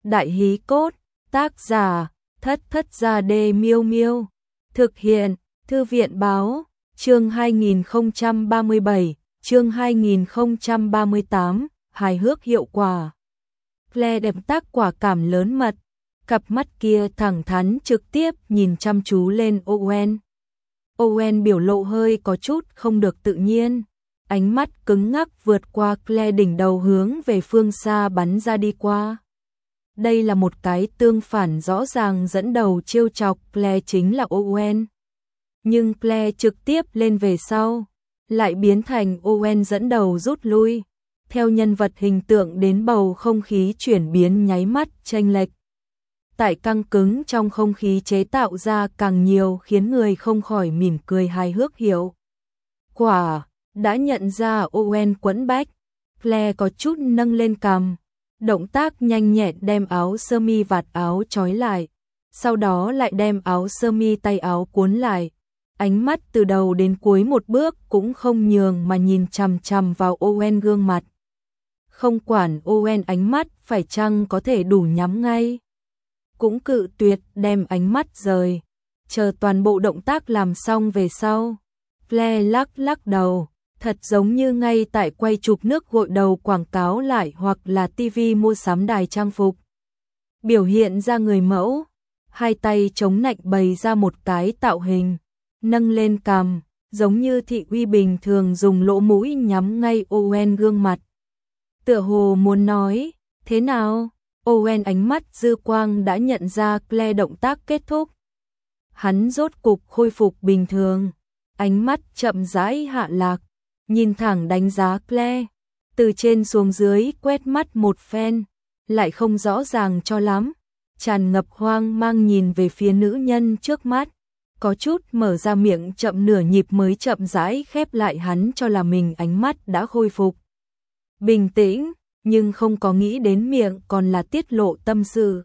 Đại hí cốt, tác giả, Thất Thất Gia Đê Miêu Miêu. Thực hiện, Thư viện báo, chương 2037, chương 2038, hài hước hiệu quả. Claire đẹp tác quả cảm lớn mật, cặp mắt kia thẳng thắn trực tiếp nhìn chăm chú lên Owen. Owen biểu lộ hơi có chút không được tự nhiên, ánh mắt cứng ngắc vượt qua Claire đỉnh đầu hướng về phương xa bắn ra đi qua. Đây là một cái tương phản rõ ràng, dẫn đầu trêu chọc Claire chính là Owen. Nhưng Claire trực tiếp lên về sau, lại biến thành Owen dẫn đầu rút lui. Theo nhân vật hình tượng đến bầu không khí chuyển biến nháy mắt chênh lệch. Tại căng cứng trong không khí chế tạo ra càng nhiều khiến người không khỏi mỉm cười hài hước hiệu quả. Đã nhận ra Owen quẫn bách, Claire có chút nâng lên cằm, động tác nhanh nhẹn đem áo sơ mi vạt áo trói lại, sau đó lại đem áo sơ mi tay áo cuốn lại. Ánh mắt từ đầu đến cuối một bước cũng không nhường mà nhìn chằm chằm vào Owen gương mặt. Không quản Owen ánh mắt phải chăng có thể đủ nhắm ngay, cũng cự tuyệt đem ánh mắt rời. Chờ toàn bộ động tác làm xong về sau, Claire lắc lắc đầu, thật giống như ngay tại quay chụp nước gội đầu quảng cáo lại hoặc là TV mua sắm đài trang phục. Biểu hiện ra người mẫu, hai tay chống nạnh bày ra một cái tạo hình, nâng lên cằm, giống như thị uy bình thường dùng lỗ mũi nhắm ngay Owen gương mặt. Tựa hồ muốn nói, thế nào? Owen ánh mắt dư quang đã nhận ra Claire động tác kết thúc. Hắn rốt cục khôi phục bình thường, ánh mắt chậm rãi hạ lạc, nhìn thẳng đánh giá Claire, từ trên xuống dưới quét mắt một phen, lại không rõ ràng cho lắm, tràn ngập hoang mang nhìn về phía nữ nhân trước mắt, có chút mở ra miệng chậm nửa nhịp mới chậm rãi khép lại. Hắn cho là mình ánh mắt đã khôi phục bình tĩnh, nhưng không có nghĩ đến miệng còn là tiết lộ tâm sự.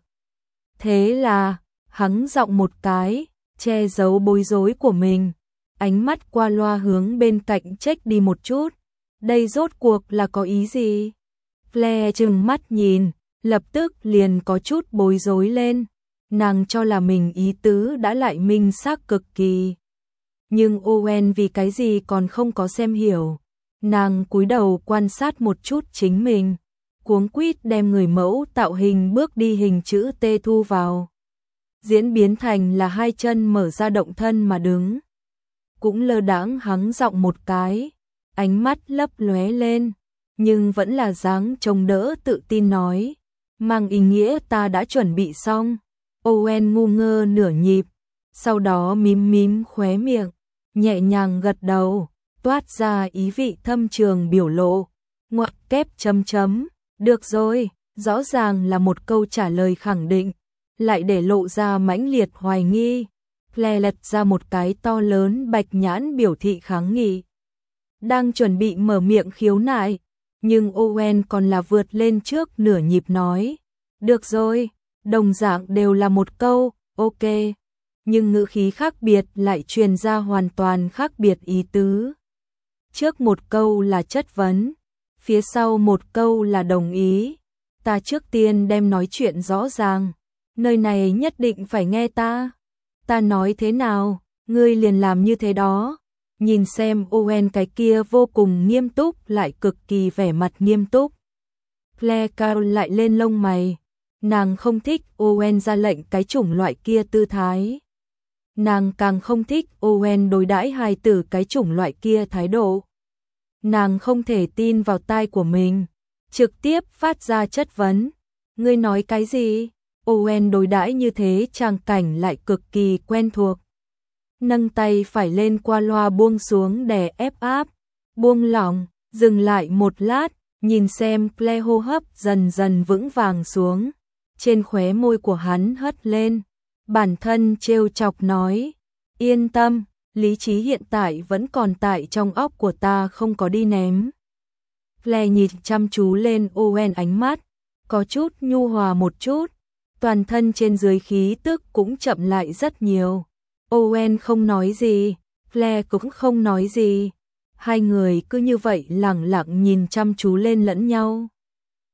Thế là, hắn giọng một cái, che giấu bối rối của mình, ánh mắt qua loa hướng bên cạnh check đi một chút. Đây rốt cuộc là có ý gì? Claire trừng mắt nhìn, lập tức liền có chút bối rối lên. Nàng cho là mình ý tứ đã lại minh xác cực kỳ. Nhưng Owen vì cái gì còn không có xem hiểu. Nàng cúi đầu quan sát một chút chính mình, cuống quýt đem người mẫu tạo hình bước đi hình chữ T thu vào. Diễn biến thành là hai chân mở ra động thân mà đứng. Cũng lơ đãng hắng giọng một cái, ánh mắt lấp lóe lên, nhưng vẫn là dáng trông đỡ tự tin nói, mang ý nghĩa ta đã chuẩn bị xong. Owen ngu ngơ nửa nhịp, sau đó mím mím khóe miệng, nhẹ nhàng gật đầu, toát ra ý vị thâm trường biểu lộ, ngoặc kép chấm chấm, được rồi, rõ ràng là một câu trả lời khẳng định, lại để lộ ra mãnh liệt hoài nghi. Claire lật ra một cái to lớn bạch nhãn biểu thị kháng nghị. Đang chuẩn bị mở miệng khiếu nại, nhưng Owen còn là vượt lên trước nửa nhịp nói, được rồi, đồng dạng đều là một câu, ok, nhưng ngữ khí khác biệt lại truyền ra hoàn toàn khác biệt ý tứ. Trước một câu là chất vấn, phía sau một câu là đồng ý. Ta trước tiên đem nói chuyện rõ ràng, nơi này nhất định phải nghe ta. Ta nói thế nào, ngươi liền làm như thế đó. Nhìn xem Owen cái kia vô cùng nghiêm túc lại cực kỳ vẻ mặt nghiêm túc. Claire cao lại lên lông mày. Nàng không thích Owen ra lệnh cái chủng loại kia tư thái. Nàng càng không thích Owen đối đãi hài tử cái chủng loại kia thái độ. Nàng không thể tin vào tai của mình, trực tiếp phát ra chất vấn. Ngươi nói cái gì? Owen đối đãi như thế tràng cảnh lại cực kỳ quen thuộc. Nâng tay phải lên qua loa buông xuống đè ép áp, buông lỏng, dừng lại một lát, nhìn xem Claire hô hấp dần dần vững vàng xuống. Trên khóe môi của hắn hất lên, bản thân trêu chọc nói, yên tâm, lý trí hiện tại vẫn còn tại trong óc của ta, không có đi ném. Claire nhìn chăm chú lên Owen, ánh mắt có chút nhu hòa một chút, toàn thân trên dưới khí tức cũng chậm lại rất nhiều. Owen không nói gì, Claire cũng không nói gì. Hai người cứ như vậy lẳng lặng nhìn chăm chú lên lẫn nhau.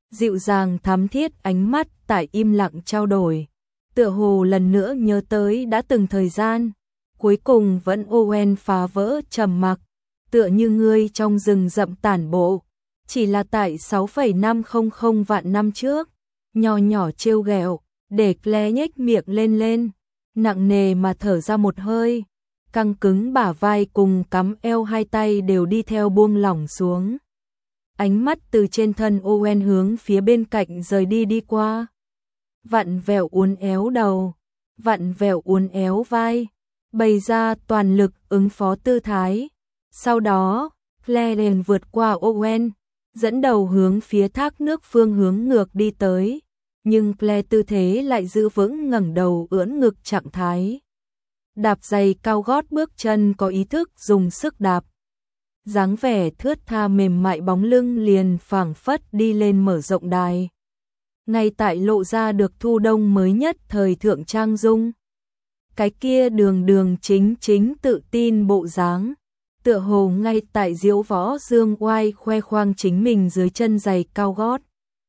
dịu dàng thắm thiết ánh mắt tại im lặng trao đổi. Tựa hồ lần nữa nhớ tới đã từng thời gian, cuối cùng vẫn Owen phá vỡ trầm mặc, tựa như ngươi trong rừng rậm tản bộ, chỉ là tại 6,500 vạn năm trước, nho nhỏ trêu ghẹo, để Claire nhếch miệng lên, nặng nề mà thở ra một hơi, căng cứng bả vai cùng cắm eo hai tay đều đi theo buông lỏng xuống. Ánh mắt từ trên thân Owen hướng phía bên cạnh rời đi qua. Vặn vẹo uốn éo đầu, vặn vẹo uốn éo vai, bày ra toàn lực ứng phó tư thái. Sau đó, Claire liền vượt qua Owen, dẫn đầu hướng phía thác nước phương hướng ngược đi tới, nhưng Claire tư thế lại giữ vững ngẩng đầu ưỡn ngực trạng thái. Đạp giày cao gót bước chân có ý thức dùng sức đạp. Dáng vẻ thướt tha mềm mại bóng lưng liền phảng phất đi lên mở rộng đài. Ngay tại lộ ra được thu đông mới nhất thời thượng trang dung. Cái kia đường chính tự tin bộ dáng, tựa hồ ngay tại diễu võ dương oai khoe khoang chính mình dưới chân giày cao gót.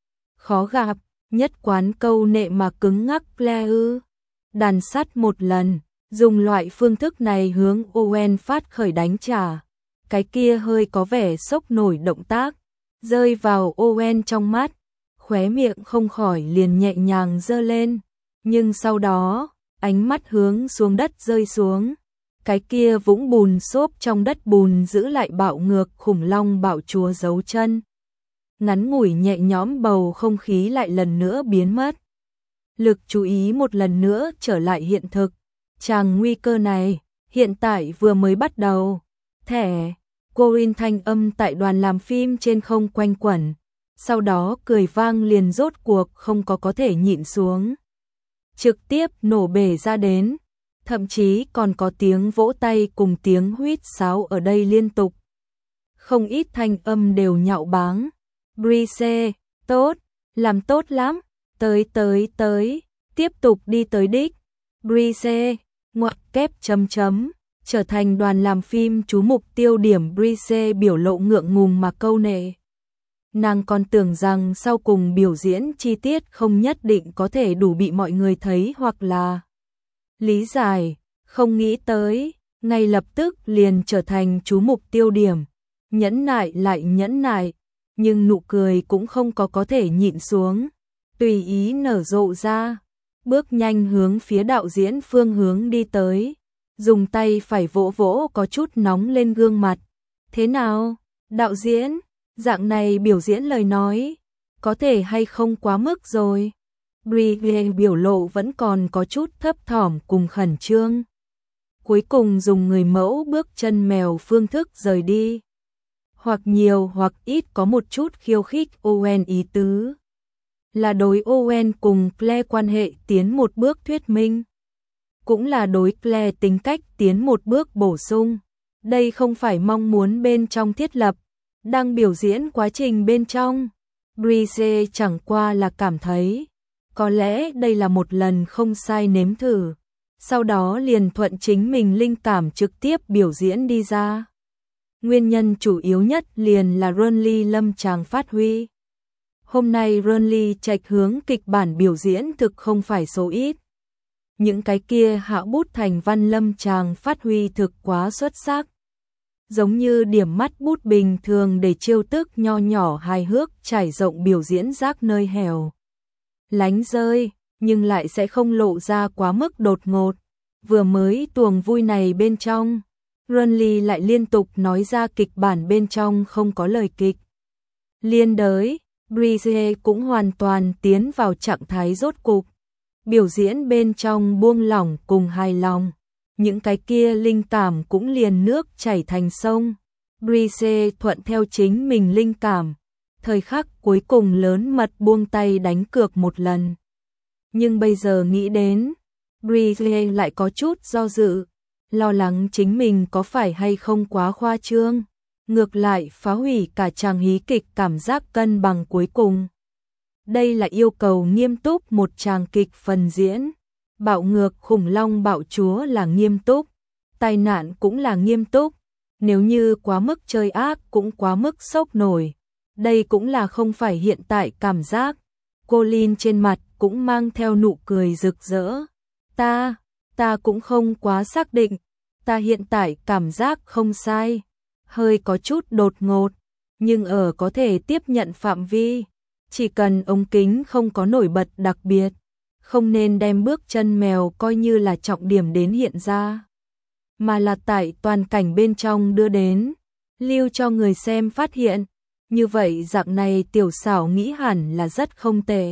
Khó gặp, nhất quán câu nệ mà cứng ngắc Claire ư. Đàn sắt một lần, dùng loại phương thức này hướng Owen phát khởi đánh trả. Cái kia hơi có vẻ sốc nổi động tác, rơi vào Owen trong mắt, khóe miệng không khỏi liền nhẹ nhàng giơ lên, nhưng sau đó, ánh mắt hướng xuống đất rơi xuống. Cái kia vũng bùn xốp trong đất bùn giữ lại bạo ngược khủng long bạo chúa dấu chân. Ngắn ngủi nhẹ nhõm bầu không khí lại lần nữa biến mất. Lực chú ý một lần nữa trở lại hiện thực. Chàng nguy cơ này, hiện tại vừa mới bắt đầu. Thẻ, Corin thanh âm tại đoàn làm phim trên không quanh quẩn. Sau đó cười vang liền rốt cuộc không có thể nhịn xuống. Trực tiếp nổ bể ra đến. Thậm chí còn có tiếng vỗ tay cùng tiếng huýt sáo ở đây liên tục. Không ít thanh âm đều nhạo báng. Brice, tốt, làm tốt lắm, tới, tiếp tục đi tới đích. Brice, ngoặc kép chấm, trở thành đoàn làm phim chú mục tiêu điểm. Brice biểu lộ ngượng ngùng mà câu nệ. Nàng còn tưởng rằng sau cùng biểu diễn chi tiết không nhất định có thể đủ bị mọi người thấy hoặc là lý giải, không nghĩ tới, ngay lập tức liền trở thành chú mục tiêu điểm. Nhẫn nại lại nhẫn nại, nhưng nụ cười cũng không có thể nhịn xuống, tùy ý nở rộ ra, bước nhanh hướng phía đạo diễn phương hướng đi tới, dùng tay phải vỗ vỗ có chút nóng lên gương mặt. Thế nào, đạo diễn, dạng này biểu diễn lời nói, có thể hay không quá mức rồi? Brienne biểu lộ vẫn còn có chút thấp thỏm cùng khẩn trương. Cuối cùng dùng người mẫu bước chân mèo phương thức rời đi. Hoặc nhiều hoặc ít có một chút khiêu khích Owen ý tứ. Là đối Owen cùng Claire quan hệ tiến một bước thuyết minh. Cũng là đối Claire tính cách tiến một bước bổ sung. Đây không phải mong muốn bên trong thiết lập. Đang biểu diễn quá trình bên trong. Brice chẳng qua là cảm thấy có lẽ đây là một lần không sai nếm thử, sau đó liền thuận chính mình linh cảm trực tiếp biểu diễn đi ra. Nguyên nhân chủ yếu nhất liền là Ronly lâm tràng phát huy. Hôm nay Ronly chệch hướng kịch bản biểu diễn thực không phải số ít. Những cái kia hạ bút thành văn lâm tràng phát huy thực quá xuất sắc. Giống như điểm mắt bút bình thường để trêu tức nho nhỏ hài hước trải rộng biểu diễn rác nơi hẻo lánh rơi, nhưng lại sẽ không lộ ra quá mức đột ngột. Vừa mới tuồng vui này bên trong, Ronly lại liên tục nói ra kịch bản bên trong không có lời kịch. Liên đới, Brice cũng hoàn toàn tiến vào trạng thái rốt cục. Biểu diễn bên trong buông lỏng cùng hài lòng. Những cái kia linh cảm cũng liền nước chảy thành sông. Brice thuận theo chính mình linh cảm. Thời khắc cuối cùng lớn mật buông tay đánh cược một lần. Nhưng bây giờ nghĩ đến, Brice lại có chút do dự, lo lắng chính mình có phải hay không quá khoa trương, ngược lại phá hủy cả chàng hí kịch cảm giác cân bằng cuối cùng. Đây là yêu cầu nghiêm túc một chàng kịch phần diễn, bạo ngược khủng long bạo chúa là nghiêm túc, tai nạn cũng là nghiêm túc, nếu như quá mức chơi ác cũng quá mức sốc nổi. Đây cũng là không phải hiện tại cảm giác. Colin trên mặt cũng mang theo nụ cười rực rỡ. Ta cũng không quá xác định. Ta hiện tại cảm giác không sai. Hơi có chút đột ngột, nhưng ở có thể tiếp nhận phạm vi. Chỉ cần ống kính không có nổi bật đặc biệt, không nên đem bước chân mèo coi như là trọng điểm đến hiện ra, mà là tại toàn cảnh bên trong đưa đến, lưu cho người xem phát hiện. Như vậy dạng này tiểu xảo nghĩ hẳn là rất không tệ.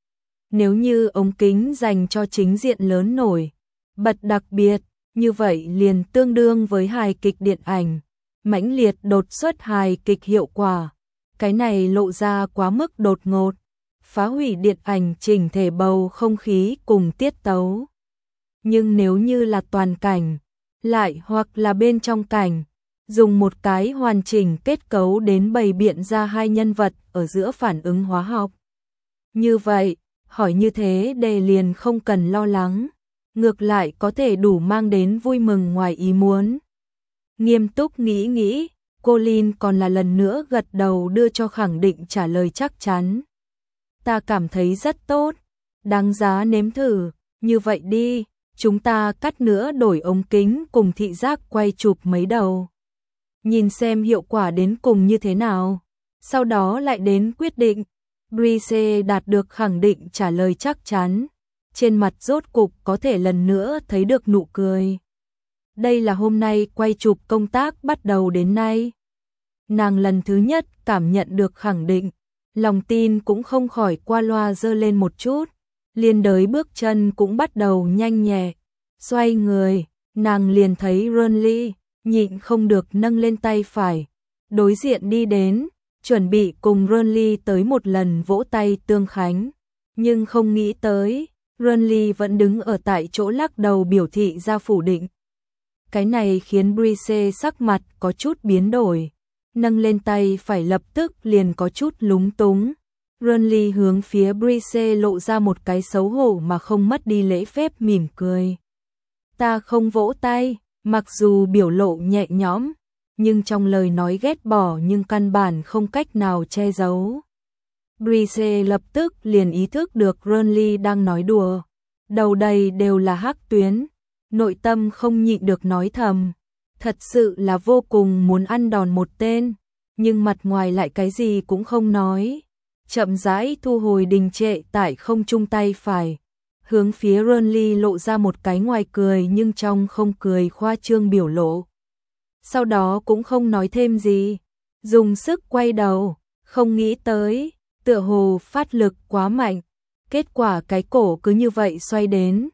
Nếu như ống kính dành cho chính diện lớn nổi bật đặc biệt, như vậy liền tương đương với hài kịch điện ảnh, mãnh liệt đột xuất hài kịch hiệu quả. Cái này lộ ra quá mức đột ngột, phá hủy điện ảnh chỉnh thể bầu không khí cùng tiết tấu. Nhưng nếu như là toàn cảnh, lại hoặc là bên trong cảnh, dùng một cái hoàn chỉnh kết cấu đến bày biện ra hai nhân vật ở giữa phản ứng hóa học. Như vậy, hỏi như thế đề liền không cần lo lắng, ngược lại có thể đủ mang đến vui mừng ngoài ý muốn. Nghiêm túc nghĩ, Colin còn là lần nữa gật đầu đưa cho khẳng định trả lời chắc chắn. Ta cảm thấy rất tốt, đáng giá nếm thử, như vậy đi, chúng ta cắt nữa đổi ống kính cùng thị giác quay chụp mấy đầu. Nhìn xem hiệu quả đến cùng như thế nào, sau đó lại đến quyết định. Brice đạt được khẳng định trả lời chắc chắn, trên mặt rốt cục có thể lần nữa thấy được nụ cười. Đây là hôm nay quay chụp công tác bắt đầu đến nay. Nàng lần thứ nhất cảm nhận được khẳng định, lòng tin cũng không khỏi qua loa dơ lên một chút, liên đới bước chân cũng bắt đầu nhanh nhẹ. Xoay người, nàng liền thấy Ronly, nhịn không được nâng lên tay phải, đối diện đi đến, chuẩn bị cùng Ronly tới một lần vỗ tay tương khánh. Nhưng không nghĩ tới, Ronly vẫn đứng ở tại chỗ lắc đầu biểu thị ra phủ định. Cái này khiến Brice sắc mặt có chút biến đổi, nâng lên tay phải lập tức liền có chút lúng túng. Ronly hướng phía Brice lộ ra một cái xấu hổ mà không mất đi lễ phép mỉm cười. Ta không vỗ tay, mặc dù biểu lộ nhẹ nhõm, nhưng trong lời nói ghét bỏ nhưng căn bản không cách nào che giấu. Brice lập tức liền ý thức được Ronly đang nói đùa, đầu đầy đều là hắc tuyến, nội tâm không nhịn được nói thầm, thật sự là vô cùng muốn ăn đòn một tên, nhưng mặt ngoài lại cái gì cũng không nói. Chậm rãi thu hồi đình trệ tại không chung tay phải, hướng phía Ronly lộ ra một cái ngoài cười nhưng trong không cười khoa trương biểu lộ. Sau đó cũng không nói thêm gì, dùng sức quay đầu, không nghĩ tới, tựa hồ phát lực quá mạnh, kết quả cái cổ cứ như vậy xoay đến.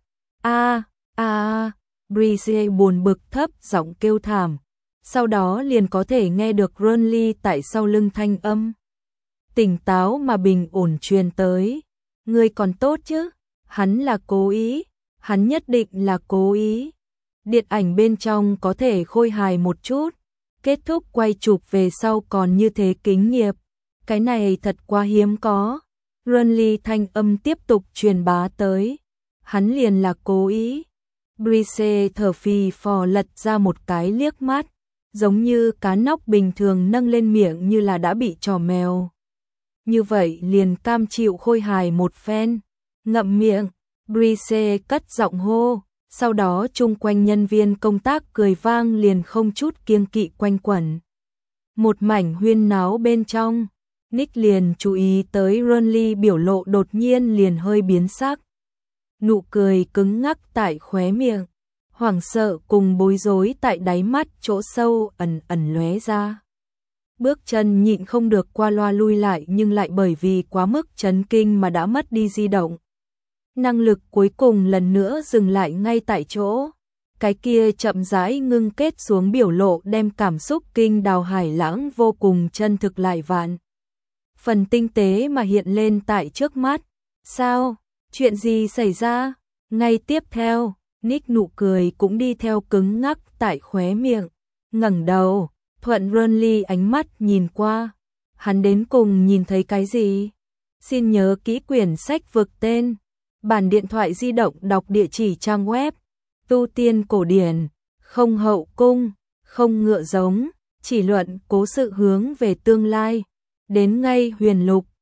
Brice buồn bực thấp giọng kêu thảm, sau đó liền có thể nghe được Ronly tại sau lưng thanh âm tỉnh táo mà bình ổn truyền tới. Ngươi còn tốt chứ? Hắn là cố ý, hắn nhất định là cố ý. Điện ảnh bên trong có thể khôi hài một chút, kết thúc quay chụp về sau còn như thế kính nghiệp, cái này thật quá hiếm có. Ronly thanh âm tiếp tục truyền bá tới, hắn liền là cố ý. Brice thở phì phò lật ra một cái liếc mắt, giống như cá nóc bình thường nâng lên miệng như là đã bị trò mèo. Như vậy liền cam chịu khôi hài một phen, ngậm miệng, Brice cất giọng hô, sau đó chung quanh nhân viên công tác cười vang liền không chút kiêng kỵ quanh quẩn. Một mảnh huyên náo bên trong, Nick liền chú ý tới Ronly biểu lộ đột nhiên liền hơi biến sắc. Nụ cười cứng ngắc tại khóe miệng, hoảng sợ cùng bối rối tại đáy mắt chỗ sâu ẩn ẩn lóe ra. Bước chân nhịn không được qua loa lui lại nhưng lại bởi vì quá mức chấn kinh mà đã mất đi di động. Năng lực cuối cùng lần nữa dừng lại ngay tại chỗ. Cái kia chậm rãi ngưng kết xuống biểu lộ đem cảm xúc kinh đào hải lãng vô cùng chân thực lại vạn phần tinh tế mà hiện lên tại trước mắt. Sao? Chuyện gì xảy ra? Ngay tiếp theo, Nick nụ cười cũng đi theo cứng ngắc tại khóe miệng. Ngẩng đầu, thuận Ronly ánh mắt nhìn qua. Hắn đến cùng nhìn thấy cái gì? Xin nhớ kỹ quyển sách vực tên. Bản điện thoại di động đọc địa chỉ trang web. Tu tiên cổ điển, không hậu cung, không ngựa giống, chỉ luận cố sự hướng về tương lai. đến ngay huyền lục,